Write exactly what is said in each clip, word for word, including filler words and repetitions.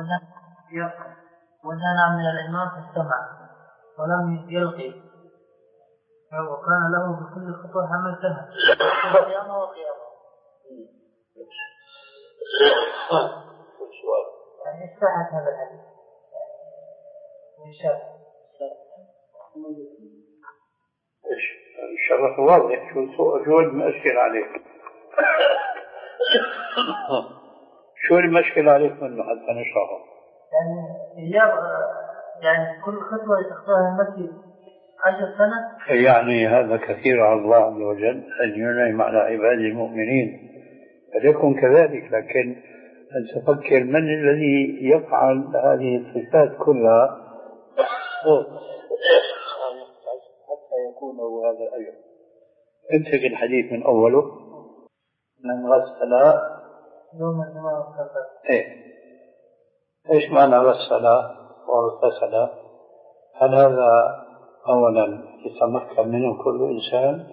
وجاء من الإمام فاستمع ولم يلقي وكان له بكل خطوة عمل سنة قيامة وقيامة. يعني استحت هذا الحديث من شرح ايش الشرح واضح. شو شو المشكلة عليك؟ شو المشكلة عليك منه حتى نشرحه؟ يعني يعني كل خطوة يتخطاها المسجد عشر سنة. يعني هذا كثير على الله عز وجل أن ينعم على عباد المؤمنين، فليكن كذلك. لكن أن تفكر من الذي يفعل هذه الصفات كلها حتى يكون له هذا الأجر. امسك الحديث من أوله: من غسل يوم الجمعة والسبت. إيه إيش معنى غسل واغتسل؟ هل هذا أولا يتمكن منه كل إنسان؟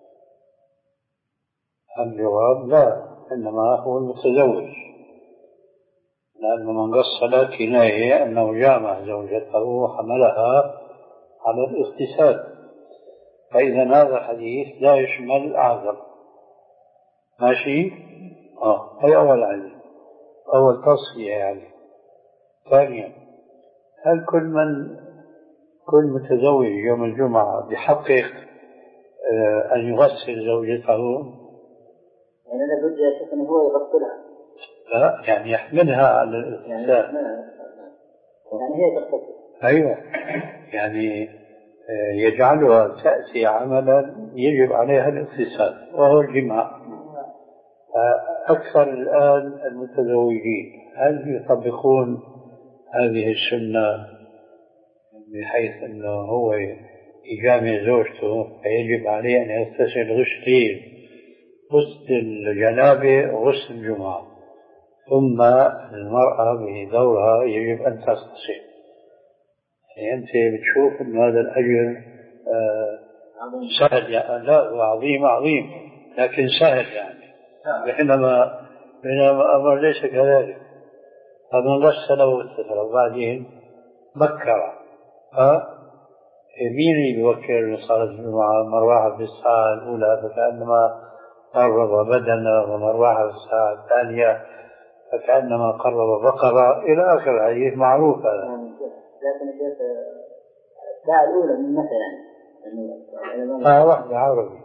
الجواب لا، إنما هو المتزوج، لأن من غسل كناية أنه جامع زوجته وحملها على الاغتسال، فإذا هذا الحديث لا يشمل الأعظم. ماشي؟ آه هي أول عدد، أول تصفية يعني. ثانيا، هل كل من كل متزوج يوم الجمعة بحقق آه أن يغسل زوجته؟ يعني لابد يا شيخ أنه هو يغسلها. لا، يعني يحملها على الاغتسال. يعني, يعني هي تغتسل. أيوة، يعني آه يجعلها تأتي عملا يجب عليها الاغتسال وهو الجماع. أكثر الآن المتزوجين هل يطبقون هذه السنة بحيث أنه هو يجامع زوجته فيجب عليه أن يغتسل غسلين: غسل الجنابة وغسل الجمعة، ثم المرأة بدورها يجب أن تغتسل. يعني أنت بتشوف أن هذا الأجر آه سهل يعني. لا، عظيم عظيم لكن سهل يعني. بينما بينما أمر ليس كذلك. فمن غسل واغتسل وبعدين بكر، ها مين يبكر لصلاة الجمعة؟ مروحة في الساعة الأولى فكأنما قرب بدنه، ومروحة في الساعة الثانية فكأنما قرب بقرة، إلى آخر الحديث معروف هذا. لكن الساعة الأولى من متى يعني؟ آه واحدة عربي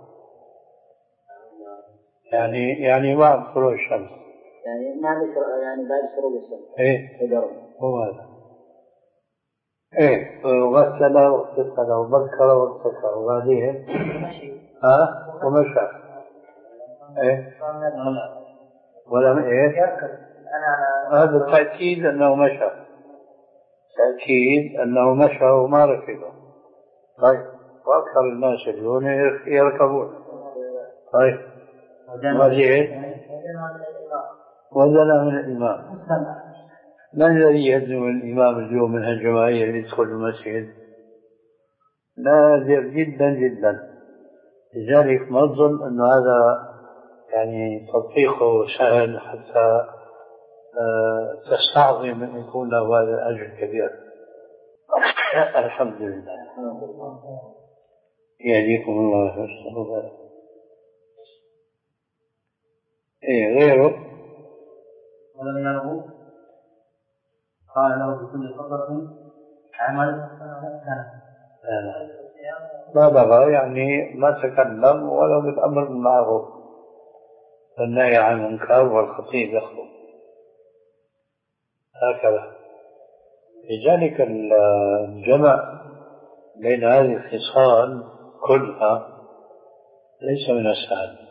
يعني يعني بعد طلوع الشمس، يعني ما يعني بعد شروق الشمس. إيه هو هذا. إيه غسل واغتسل وبكر واغتسل وبعدين ها ومشى. إيه ولم إيه هذا تأكيد أنه مشى، تأكيد أنه مشى وما ركبه. طيب، وأكثر الناس اليوم يركبون. طيب وبعدين وزن من الإمام. من الذي يهزم الإمام اليوم من الجماهير يدخل المسجد؟ نادر جدا جدا. لذلك ما أظن أن هذا يعني تطبيقه سهل حتى أه تستعظم أن يكون له هذا الأجر الكبير. الحمد لله. يهديكم الله ويصلح. إيه غيره؟ ولم يره قال له بكل خطوة عمل سنة. ما بغى يعني ما تكلم ولو بالأمر بالمعروف والنهي عن المنكر والخطيب يخطب هكذا. لذلك الجمع بين هذه الخصال كلها ليس من السهل.